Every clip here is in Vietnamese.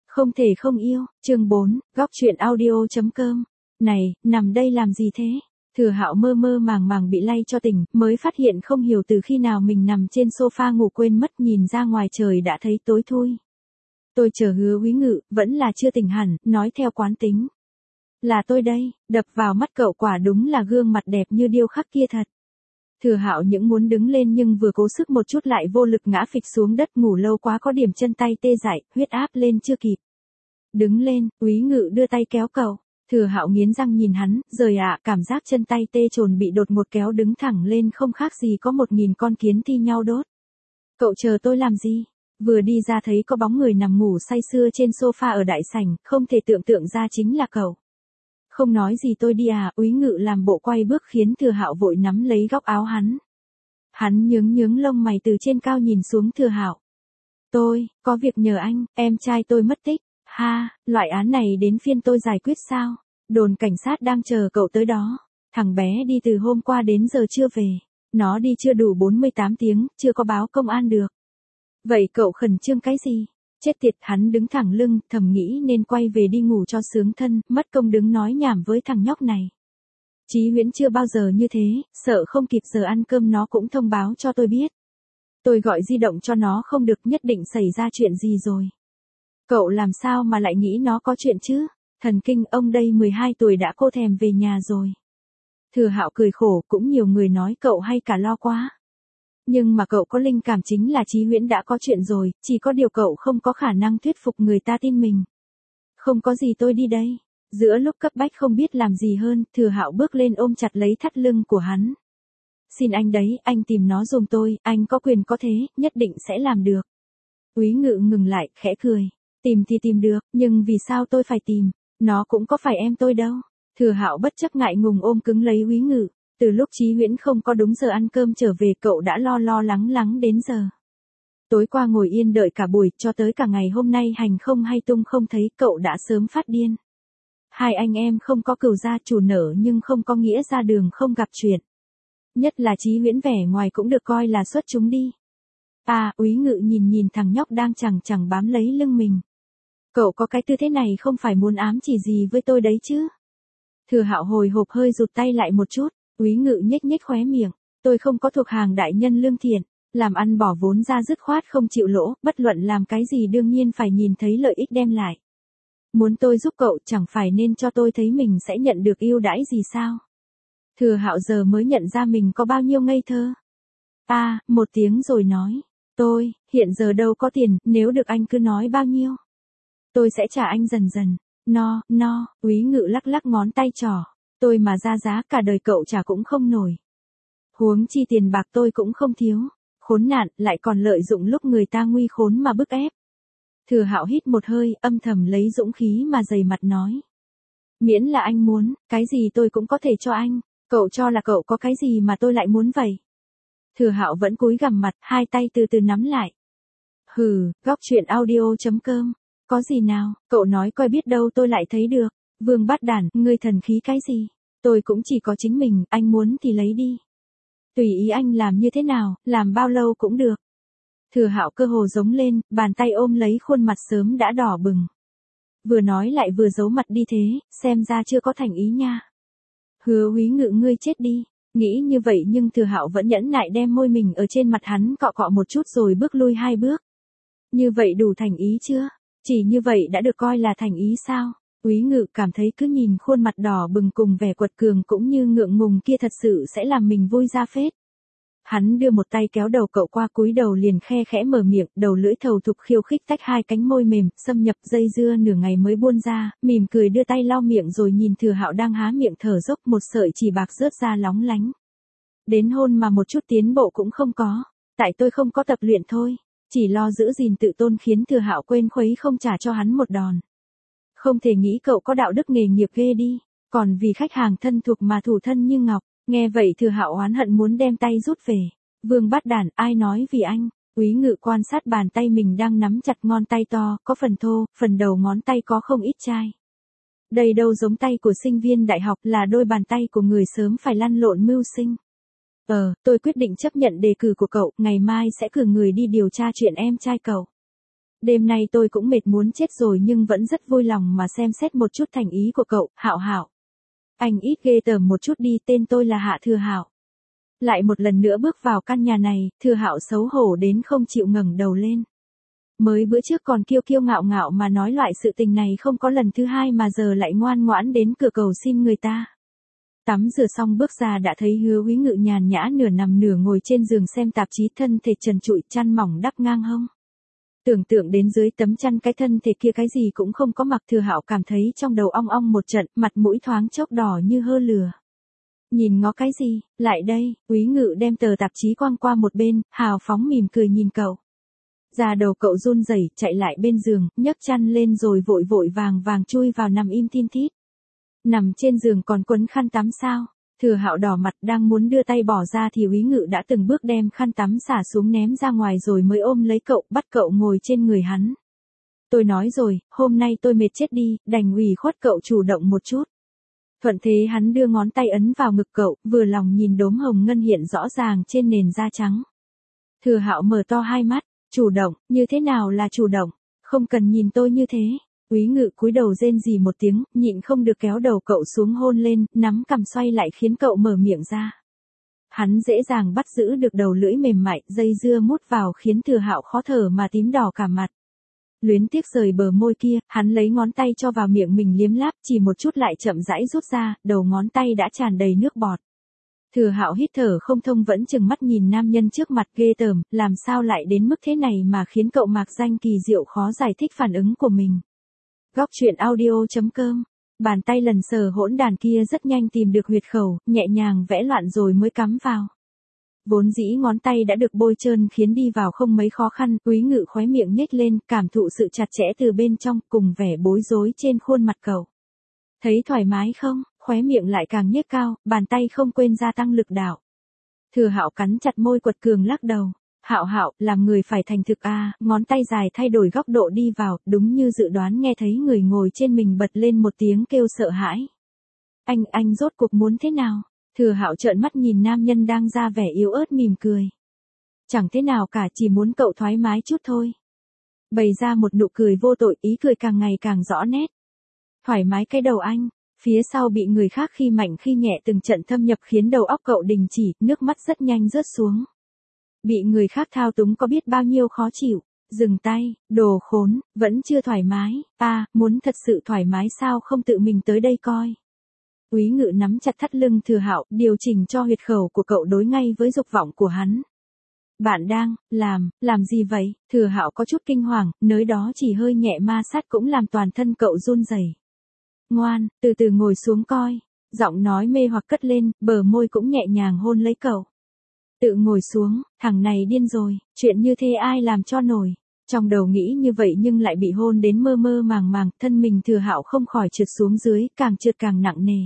Không thể không yêu, chương 4, góc truyện audio.com. Này, nằm đây làm gì thế? Thừa Hạo mơ mơ màng màng bị lay cho tỉnh, mới phát hiện không hiểu từ khi nào mình nằm trên sofa ngủ quên mất, nhìn ra ngoài trời đã thấy tối thui. Tôi chờ Hứa Úy Ngự, vẫn là chưa tỉnh hẳn, nói theo quán tính. Là tôi đây, đập vào mắt cậu quả đúng là gương mặt đẹp như điêu khắc kia thật. Thừa Hạo những muốn đứng lên nhưng vừa cố sức một chút lại vô lực ngã phịch xuống đất, ngủ lâu quá có điểm chân tay tê dại, huyết áp lên chưa kịp. Đứng lên, Úy Ngự đưa tay kéo cậu. Thừa Hạo nghiến răng nhìn hắn, rời ạ, cảm giác chân tay tê trồn bị đột ngột kéo đứng thẳng lên không khác gì có 1000 con kiến thi nhau đốt. Cậu chờ tôi làm gì? Vừa đi ra thấy có bóng người nằm ngủ say sưa trên sofa ở đại sảnh, không thể tưởng tượng ra chính là cậu. Không nói gì tôi đi à? Úy Ngự làm bộ quay bước khiến Thừa Hạo vội nắm lấy góc áo hắn. Hắn nhướng lông mày từ trên cao nhìn xuống Thừa Hạo. Tôi, có việc nhờ anh, em trai tôi mất tích. Ha, loại án này đến phiên tôi giải quyết sao? Đồn cảnh sát đang chờ cậu tới đó. Thằng bé đi từ hôm qua đến giờ chưa về. Nó đi chưa đủ 48 tiếng, chưa có báo công an được. Vậy cậu khẩn trương cái gì? Chết tiệt, hắn đứng thẳng lưng, thầm nghĩ nên quay về đi ngủ cho sướng thân, mất công đứng nói nhảm với thằng nhóc này. Chí Huyễn chưa bao giờ như thế, sợ không kịp giờ ăn cơm nó cũng thông báo cho tôi biết. Tôi gọi di động cho nó không được, nhất định xảy ra chuyện gì rồi. Cậu làm sao mà lại nghĩ nó có chuyện chứ? Thần kinh, ông đây 12 tuổi đã cô thèm về nhà rồi. Thừa Hạo cười khổ, cũng nhiều người nói cậu hay cả lo quá. Nhưng mà cậu có linh cảm chính là Chí Huyễn đã có chuyện rồi, chỉ có điều cậu không có khả năng thuyết phục người ta tin mình. Không có gì, tôi đi đây. Giữa lúc cấp bách không biết làm gì hơn, Thừa Hạo bước lên ôm chặt lấy thắt lưng của hắn. Xin anh đấy, anh tìm nó giùm tôi, anh có quyền có thế, nhất định sẽ làm được. Úy Ngự ngừng lại, khẽ cười. Tìm thì tìm được, nhưng vì sao tôi phải tìm? Nó cũng có phải em tôi đâu. Thừa Hạo bất chấp ngại ngùng ôm cứng lấy Úy Ngự. Từ lúc Chí Huyễn không có đúng giờ ăn cơm trở về, cậu đã lo lắng đến giờ. Tối qua ngồi yên đợi cả buổi, cho tới cả ngày hôm nay hành không hay tung không thấy, cậu đã sớm phát điên. Hai anh em không có cừu gia chủ nợ nhưng không có nghĩa ra đường không gặp chuyện. Nhất là Chí Huyễn vẻ ngoài cũng được coi là xuất chúng đi. À, Úy Ngự nhìn thằng nhóc đang chẳng bám lấy lưng mình. Cậu có cái tư thế này không phải muốn ám chỉ gì với tôi đấy chứ? Thừa Hạo hồi hộp hơi rụt tay lại một chút. Úy Ngự nhếch khóe miệng. Tôi không có thuộc hàng đại nhân lương thiện, làm ăn bỏ vốn ra dứt khoát không chịu lỗ, bất luận làm cái gì đương nhiên phải nhìn thấy lợi ích đem lại. Muốn tôi giúp cậu chẳng phải nên cho tôi thấy mình sẽ nhận được ưu đãi gì sao? Thừa Hạo giờ mới nhận ra mình có bao nhiêu ngây thơ. Một tiếng rồi nói. Tôi, hiện giờ đâu có tiền, nếu được anh cứ nói bao nhiêu. Tôi sẽ trả anh dần dần. No, Úy Ngự lắc ngón tay trỏ. Tôi mà ra giá cả đời cậu trả cũng không nổi. Huống chi tiền bạc tôi cũng không thiếu. Khốn nạn, lại còn lợi dụng lúc người ta nguy khốn mà bức ép. Thừa Hạo hít một hơi, âm thầm lấy dũng khí mà dày mặt nói. Miễn là anh muốn, cái gì tôi cũng có thể cho anh. Cậu cho là cậu có cái gì mà tôi lại muốn vậy? Thừa Hạo vẫn cúi gằm mặt, hai tay từ từ nắm lại. Hừ, góc truyện audio.com. Có gì nào, cậu nói coi biết đâu tôi lại thấy được. Vương Bát Đản, ngươi thần khí cái gì? Tôi cũng chỉ có chính mình, anh muốn thì lấy đi. Tùy ý anh làm như thế nào, làm bao lâu cũng được. Thừa Hạo cơ hồ giống lên, bàn tay ôm lấy khuôn mặt sớm đã đỏ bừng. Vừa nói lại vừa giấu mặt đi thế, xem ra chưa có thành ý nha. Hứa Úy Ngự, ngươi chết đi. Nghĩ như vậy nhưng Thừa Hạo vẫn nhẫn nại đem môi mình ở trên mặt hắn cọ một chút rồi bước lui 2 bước. Như vậy đủ thành ý chưa? Chỉ như vậy đã được coi là thành ý sao? Úy Ngự cảm thấy cứ nhìn khuôn mặt đỏ bừng cùng vẻ quật cường cũng như ngượng ngùng kia thật sự sẽ làm mình vui ra phết. Hắn đưa một tay kéo đầu cậu qua, cúi đầu liền khe khẽ mở miệng, đầu lưỡi thầu thục khiêu khích tách hai cánh môi mềm, xâm nhập dây dưa nửa ngày mới buôn ra, mỉm cười đưa tay lau miệng rồi nhìn Thừa Hạo đang há miệng thở dốc, một sợi chỉ bạc rớt ra lóng lánh. Đến hôn mà một chút tiến bộ cũng không có, tại tôi không có tập luyện thôi, chỉ lo giữ gìn tự tôn khiến Thừa Hạo quên khuấy không trả cho hắn một đòn. Không thể nghĩ cậu có đạo đức nghề nghiệp ghê đi, còn vì khách hàng thân thuộc mà thủ thân như ngọc. Nghe vậy Thừa Hạo oán hận muốn đem tay rút về. Vương Bát Đản, ai nói vì anh? Úy Ngự quan sát bàn tay mình đang nắm chặt, ngón tay to, có phần thô, phần đầu ngón tay có không ít chai. Đây đâu giống tay của sinh viên đại học, là đôi bàn tay của người sớm phải lăn lộn mưu sinh. Tôi quyết định chấp nhận đề cử của cậu, ngày mai sẽ cử người đi điều tra chuyện em trai cậu. Đêm nay tôi cũng mệt muốn chết rồi nhưng vẫn rất vui lòng mà xem xét một chút thành ý của cậu, Hạo Hạo. Anh ít ghê tởm một chút đi, tên tôi là Hạ Thừa Hạo. Lại một lần nữa bước vào căn nhà này, Thừa Hạo xấu hổ đến không chịu ngẩng đầu lên. Mới bữa trước còn kiêu kiêu ngạo ngạo mà nói loại sự tình này không có lần thứ hai mà giờ lại ngoan ngoãn đến cửa cầu xin người ta. Tắm rửa xong bước ra đã thấy Hứa Úy Ngự nhàn nhã nửa nằm nửa ngồi trên giường xem tạp chí, thân thể trần trụi, chăn mỏng đắp ngang hông. Tưởng tượng đến dưới tấm chăn cái thân thể kia cái gì cũng không có mặc, Thừa Hạo cảm thấy trong đầu ong ong một trận, mặt mũi thoáng chốc đỏ như hơ lửa. Nhìn ngó cái gì, lại đây, Úy Ngự đem tờ tạp chí quăng qua một bên, hào phóng mỉm cười nhìn cậu. Da đầu cậu run rẩy, chạy lại bên giường, nhấc chăn lên rồi vội vội vàng vàng chui vào nằm im thin thít. Nằm trên giường còn quấn khăn tắm sao? Thừa Hạo đỏ mặt đang muốn đưa tay bỏ ra thì Úy Ngự đã từng bước đem khăn tắm xả xuống ném ra ngoài rồi mới ôm lấy cậu, bắt cậu ngồi trên người hắn. Tôi nói rồi, hôm nay tôi mệt chết đi, đành ủy khuất cậu chủ động một chút. Thuận thế hắn đưa ngón tay ấn vào ngực cậu, vừa lòng nhìn đốm hồng ngân hiện rõ ràng trên nền da trắng. Thừa Hạo mở to hai mắt, chủ động, như thế nào là chủ động? Không cần nhìn tôi như thế. Úy Ngự cúi đầu rên rỉ một tiếng, nhịn không được kéo đầu cậu xuống hôn lên, nắm cằm xoay lại khiến cậu mở miệng ra. Hắn dễ dàng bắt giữ được đầu lưỡi mềm mại, dây dưa mút vào khiến Thừa Hạo khó thở mà tím đỏ cả mặt. Luyến tiếc rời bờ môi kia, hắn lấy ngón tay cho vào miệng mình liếm láp, chỉ một chút lại chậm rãi rút ra, đầu ngón tay đã tràn đầy nước bọt. Thừa Hạo hít thở không thông vẫn chừng mắt nhìn nam nhân trước mặt, ghê tởm, làm sao lại đến mức thế này mà khiến cậu mạc danh kỳ diệu khó giải thích phản ứng của mình. Góc truyện audio.com. Bàn tay lần sờ hỗn đàn kia rất nhanh tìm được huyệt khẩu, nhẹ nhàng vẽ loạn rồi mới cắm vào. Vốn dĩ ngón tay đã được bôi trơn khiến đi vào không mấy khó khăn, Úy Ngự khóe miệng nhếch lên, cảm thụ sự chặt chẽ từ bên trong, cùng vẻ bối rối trên khuôn mặt cậu. Thấy thoải mái không? Khóe miệng lại càng nhếch cao, bàn tay không quên gia tăng lực đạo. Thừa Hạo cắn chặt môi quật cường lắc đầu. Hạo Hạo, làm người phải thành thực a, ngón tay dài thay đổi góc độ đi vào, đúng như dự đoán nghe thấy người ngồi trên mình bật lên một tiếng kêu sợ hãi. Anh rốt cuộc muốn thế nào? Thừa Hạo trợn mắt nhìn nam nhân đang ra vẻ yếu ớt mỉm cười. Chẳng thế nào cả, chỉ muốn cậu thoải mái chút thôi. Bày ra một nụ cười vô tội, ý cười càng ngày càng rõ nét. Thoải mái cái đầu anh. Phía sau bị người khác khi mạnh khi nhẹ từng trận thâm nhập khiến đầu óc cậu đình chỉ, nước mắt rất nhanh rớt xuống. Bị người khác thao túng có biết bao nhiêu khó chịu. Dừng tay, đồ khốn, vẫn chưa thoải mái, muốn thật sự thoải mái sao không tự mình tới đây coi. Úy Ngự nắm chặt thắt lưng Thừa Hạo, điều chỉnh cho huyệt khẩu của cậu đối ngay với dục vọng của hắn. Bạn đang, làm gì vậy? Thừa Hạo có chút kinh hoàng, nơi đó chỉ hơi nhẹ ma sát cũng làm toàn thân cậu run rẩy. Ngoan, từ từ ngồi xuống coi. Giọng nói mê hoặc cất lên, bờ môi cũng nhẹ nhàng hôn lấy cậu. Tự ngồi xuống, thằng này điên rồi, chuyện như thế ai làm cho nổi. Trong đầu nghĩ như vậy nhưng lại bị hôn đến mơ mơ màng màng, thân mình Thừa Hạo không khỏi trượt xuống dưới, càng trượt càng nặng nề.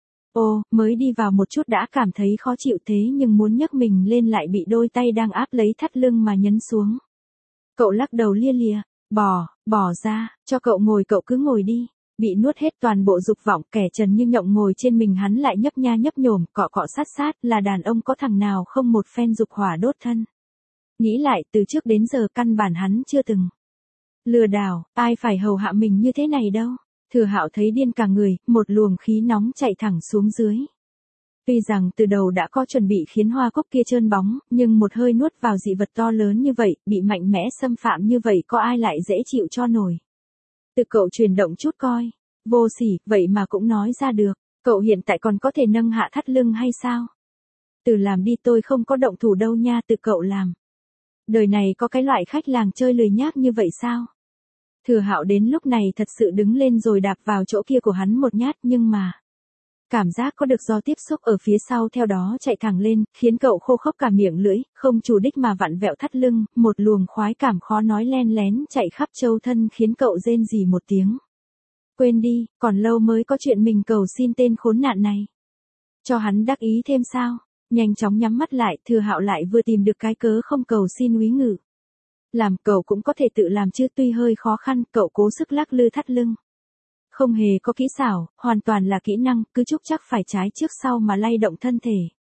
Mới đi vào một chút đã cảm thấy khó chịu thế nhưng muốn nhấc mình lên lại bị đôi tay đang áp lấy thắt lưng mà nhấn xuống. Cậu lắc đầu lia lịa, bỏ ra, cho cậu ngồi, cậu cứ ngồi đi. Bị nuốt hết toàn bộ dục vọng, kẻ trần như nhộng ngồi trên mình hắn lại nhấp nha nhấp nhổm, cọ cọ sát sát, là đàn ông có thằng nào không một phen dục hỏa đốt thân. Nghĩ lại, từ trước đến giờ căn bản hắn chưa từng lừa đảo, ai phải hầu hạ mình như thế này đâu. Thừa Hạo thấy điên cả người, một luồng khí nóng chạy thẳng xuống dưới. Tuy rằng từ đầu đã có chuẩn bị khiến hoa cúc kia trơn bóng, nhưng một hơi nuốt vào dị vật to lớn như vậy, bị mạnh mẽ xâm phạm như vậy có ai lại dễ chịu cho nổi. Từ cậu chuyển động chút coi. Vô sỉ, vậy mà cũng nói ra được. Cậu hiện tại còn có thể nâng hạ thắt lưng hay sao? Từ làm đi, tôi không có động thủ đâu nha, từ cậu làm. Đời này có cái loại khách làng chơi lười nhác như vậy sao? Thừa Hạo đến lúc này thật sự đứng lên rồi đạp vào chỗ kia của hắn một nhát, nhưng mà cảm giác có được do tiếp xúc ở phía sau theo đó chạy thẳng lên, khiến cậu khô khốc cả miệng lưỡi, không chủ đích mà vặn vẹo thắt lưng, một luồng khoái cảm khó nói len lén chạy khắp châu thân khiến cậu rên rỉ một tiếng. Quên đi, còn lâu mới có chuyện mình cầu xin tên khốn nạn này. Cho hắn đắc ý thêm sao? Nhanh chóng nhắm mắt lại, Thừa Hạo lại vừa tìm được cái cớ không cầu xin Úy Ngự. Làm cậu cũng có thể tự làm chứ, tuy hơi khó khăn, cậu cố sức lắc lư thắt lưng. Không hề có kỹ xảo, hoàn toàn là kỹ năng, cứ chúc chắc phải trái trước sau mà lay động thân thể.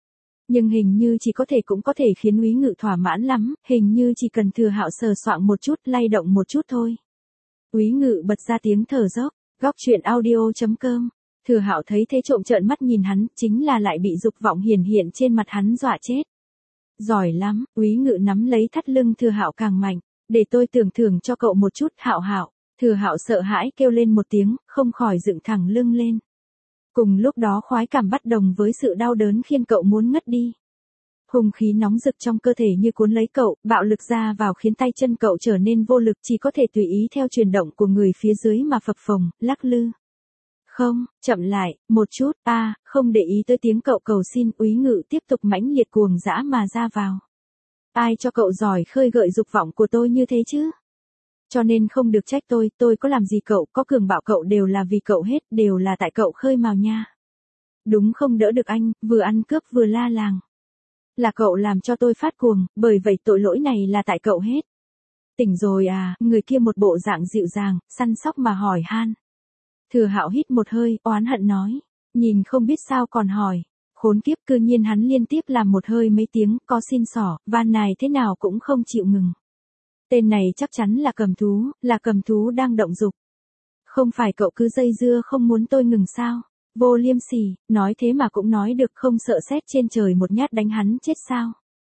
Nhưng hình như chỉ có thể cũng có thể khiến Úy Ngự thỏa mãn lắm, hình như chỉ cần Thừa Hạo sờ soạng một chút, lay động một chút thôi. Úy Ngự bật ra tiếng thở dốc, góc chuyện audio.com. Thừa Hạo thấy thế trộm trợn mắt nhìn hắn, chính là lại bị dục vọng hiển hiện trên mặt hắn dọa chết. Giỏi lắm, Úy Ngự nắm lấy thắt lưng Thừa Hạo càng mạnh, để tôi tưởng thưởng cho cậu một chút, Hạo Hạo. Thừa Hạo sợ hãi kêu lên một tiếng, không khỏi dựng thẳng lưng lên. Cùng lúc đó khoái cảm bất đồng với sự đau đớn khiến cậu muốn ngất đi. Hung khí nóng rực trong cơ thể như cuốn lấy cậu, bạo lực ra vào khiến tay chân cậu trở nên vô lực, chỉ có thể tùy ý theo chuyển động của người phía dưới mà phập phồng, lắc lư. Không, chậm lại, một chút, không để ý tới tiếng cậu cầu xin. Úy Ngự tiếp tục mãnh liệt cuồng dã mà ra vào. Ai cho cậu giỏi khơi gợi dục vọng của tôi như thế chứ? Cho nên không được trách tôi có làm gì cậu, có cường bạo cậu đều là vì cậu hết, đều là tại cậu khơi mào nha. Đúng không đỡ được anh, vừa ăn cướp vừa la làng. Là cậu làm cho tôi phát cuồng, bởi vậy tội lỗi này là tại cậu hết. Tỉnh rồi à, người kia một bộ dạng dịu dàng, săn sóc mà hỏi han. Thừa Hạo hít một hơi, oán hận nói. Nhìn không biết sao còn hỏi. Khốn kiếp, cư nhiên hắn liên tiếp làm một hơi mấy tiếng, có xin xỏ, van nài thế nào cũng không chịu ngừng. Tên này chắc chắn là cầm thú đang động dục. Không phải cậu cứ dây dưa không muốn tôi ngừng sao? Vô liêm sỉ, nói thế mà cũng nói được, không sợ sét trên trời một nhát đánh hắn chết sao?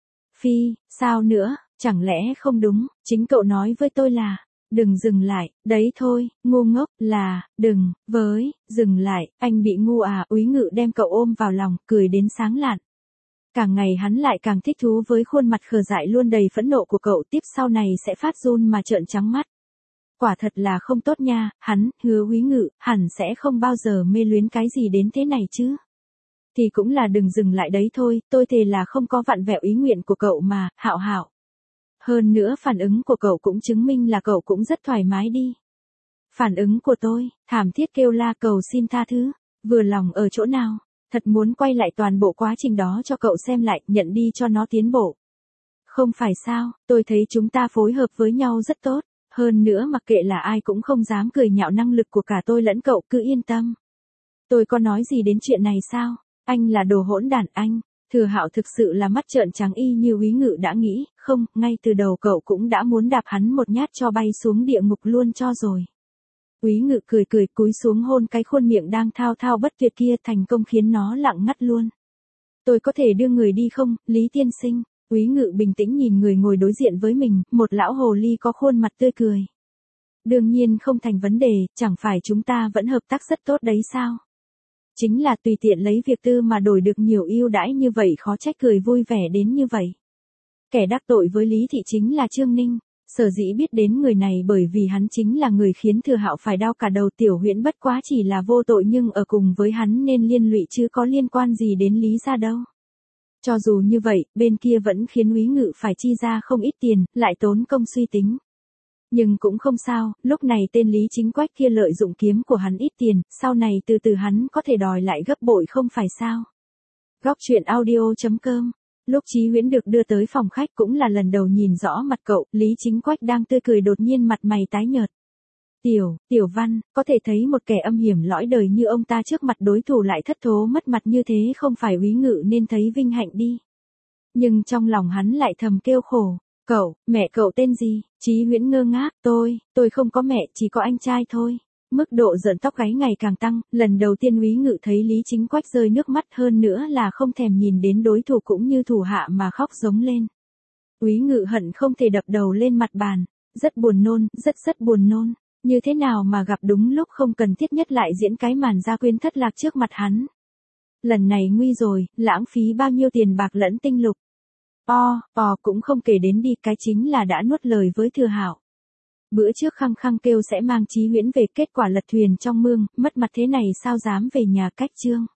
Phi, sao nữa, chẳng lẽ không đúng, chính cậu nói với tôi là, đừng dừng lại, đấy thôi, ngu ngốc, là, đừng, dừng lại, anh bị ngu à? Úy Ngự đem cậu ôm vào lòng, cười đến sáng lạn. Càng ngày hắn lại càng thích thú với khuôn mặt khờ dại luôn đầy phẫn nộ của cậu, tiếp sau này sẽ phát run mà trợn trắng mắt. Quả thật là không tốt nha, hắn, hứa Úy Ngự, hẳn sẽ không bao giờ mê luyến cái gì đến thế này chứ. Thì cũng là đừng dừng lại đấy thôi, tôi thề là không có vặn vẹo ý nguyện của cậu mà, Hạo Hạo. Hơn nữa phản ứng của cậu cũng chứng minh là cậu cũng rất thoải mái đi. Phản ứng của tôi, thảm thiết kêu la cầu xin tha thứ, vừa lòng ở chỗ nào, thật muốn quay lại toàn bộ quá trình đó cho cậu xem lại, nhận đi cho nó tiến bộ. Không phải sao, tôi thấy chúng ta phối hợp với nhau rất tốt. Hơn nữa mặc kệ là ai cũng không dám cười nhạo năng lực của cả tôi lẫn cậu, cứ yên tâm. Tôi có nói gì đến chuyện này sao? Anh là đồ hỗn đản anh. Thừa Hạo thực sự là mắt trợn trắng y như Úy Ngự đã nghĩ, không, ngay từ đầu cậu cũng đã muốn đạp hắn một nhát cho bay xuống địa ngục luôn cho rồi. Úy Ngự cười cúi xuống hôn cái khuôn miệng đang thao thao bất tuyệt kia, thành công khiến nó lặng ngắt luôn. Tôi có thể đưa người đi không, Lý tiên sinh? Úy Ngự bình tĩnh nhìn người ngồi đối diện với mình, một lão hồ ly có khuôn mặt tươi cười. Đương nhiên không thành vấn đề, chẳng phải chúng ta vẫn hợp tác rất tốt đấy sao? Chính là tùy tiện lấy việc tư mà đổi được nhiều ưu đãi như vậy, khó trách cười vui vẻ đến như vậy. Kẻ đắc tội với Lý Thị chính là Trương Ninh, sở dĩ biết đến người này bởi vì hắn chính là người khiến Thừa Hạo phải đau cả đầu. Tiểu Huyễn bất quá chỉ là vô tội nhưng ở cùng với hắn nên liên lụy chứ có liên quan gì đến Lý gia đâu. Cho dù như vậy, bên kia vẫn khiến Úy Ngự phải chi ra không ít tiền, lại tốn công suy tính. Nhưng cũng không sao, lúc này tên Lý Chính Quách kia lợi dụng kiếm của hắn ít tiền, sau này từ từ hắn có thể đòi lại gấp bội không phải sao. Góc chuyện audio.com. Lúc Chí Huyễn được đưa tới phòng khách cũng là lần đầu nhìn rõ mặt cậu, Lý Chính Quách đang tươi cười đột nhiên mặt mày tái nhợt. Tiểu Văn, có thể thấy một kẻ âm hiểm lõi đời như ông ta trước mặt đối thủ lại thất thố mất mặt như thế, không phải Úy Ngự nên thấy vinh hạnh đi. Nhưng trong lòng hắn lại thầm kêu khổ. Mẹ cậu tên gì? Chí Huyễn ngơ ngác, tôi không có mẹ, chỉ có anh trai thôi. Mức độ giận tóc gáy ngày càng tăng, lần đầu tiên Úy Ngự thấy Lý Chính Quách rơi nước mắt, hơn nữa là không thèm nhìn đến đối thủ cũng như thủ hạ mà khóc giống lên. Úy Ngự hận không thể đập đầu lên mặt bàn, rất buồn nôn, rất buồn nôn. Như thế nào mà gặp đúng lúc không cần thiết nhất lại diễn cái màn gia quyến thất lạc trước mặt hắn. Lần này nguy rồi, lãng phí bao nhiêu tiền bạc lẫn tinh lục. Cũng không kể đến đi, cái chính là đã nuốt lời với Thừa Hạo. Bữa trước khăng khăng kêu sẽ mang Chí Huyễn về, kết quả lật thuyền trong mương, mất mặt thế này sao dám về nhà cách Trương.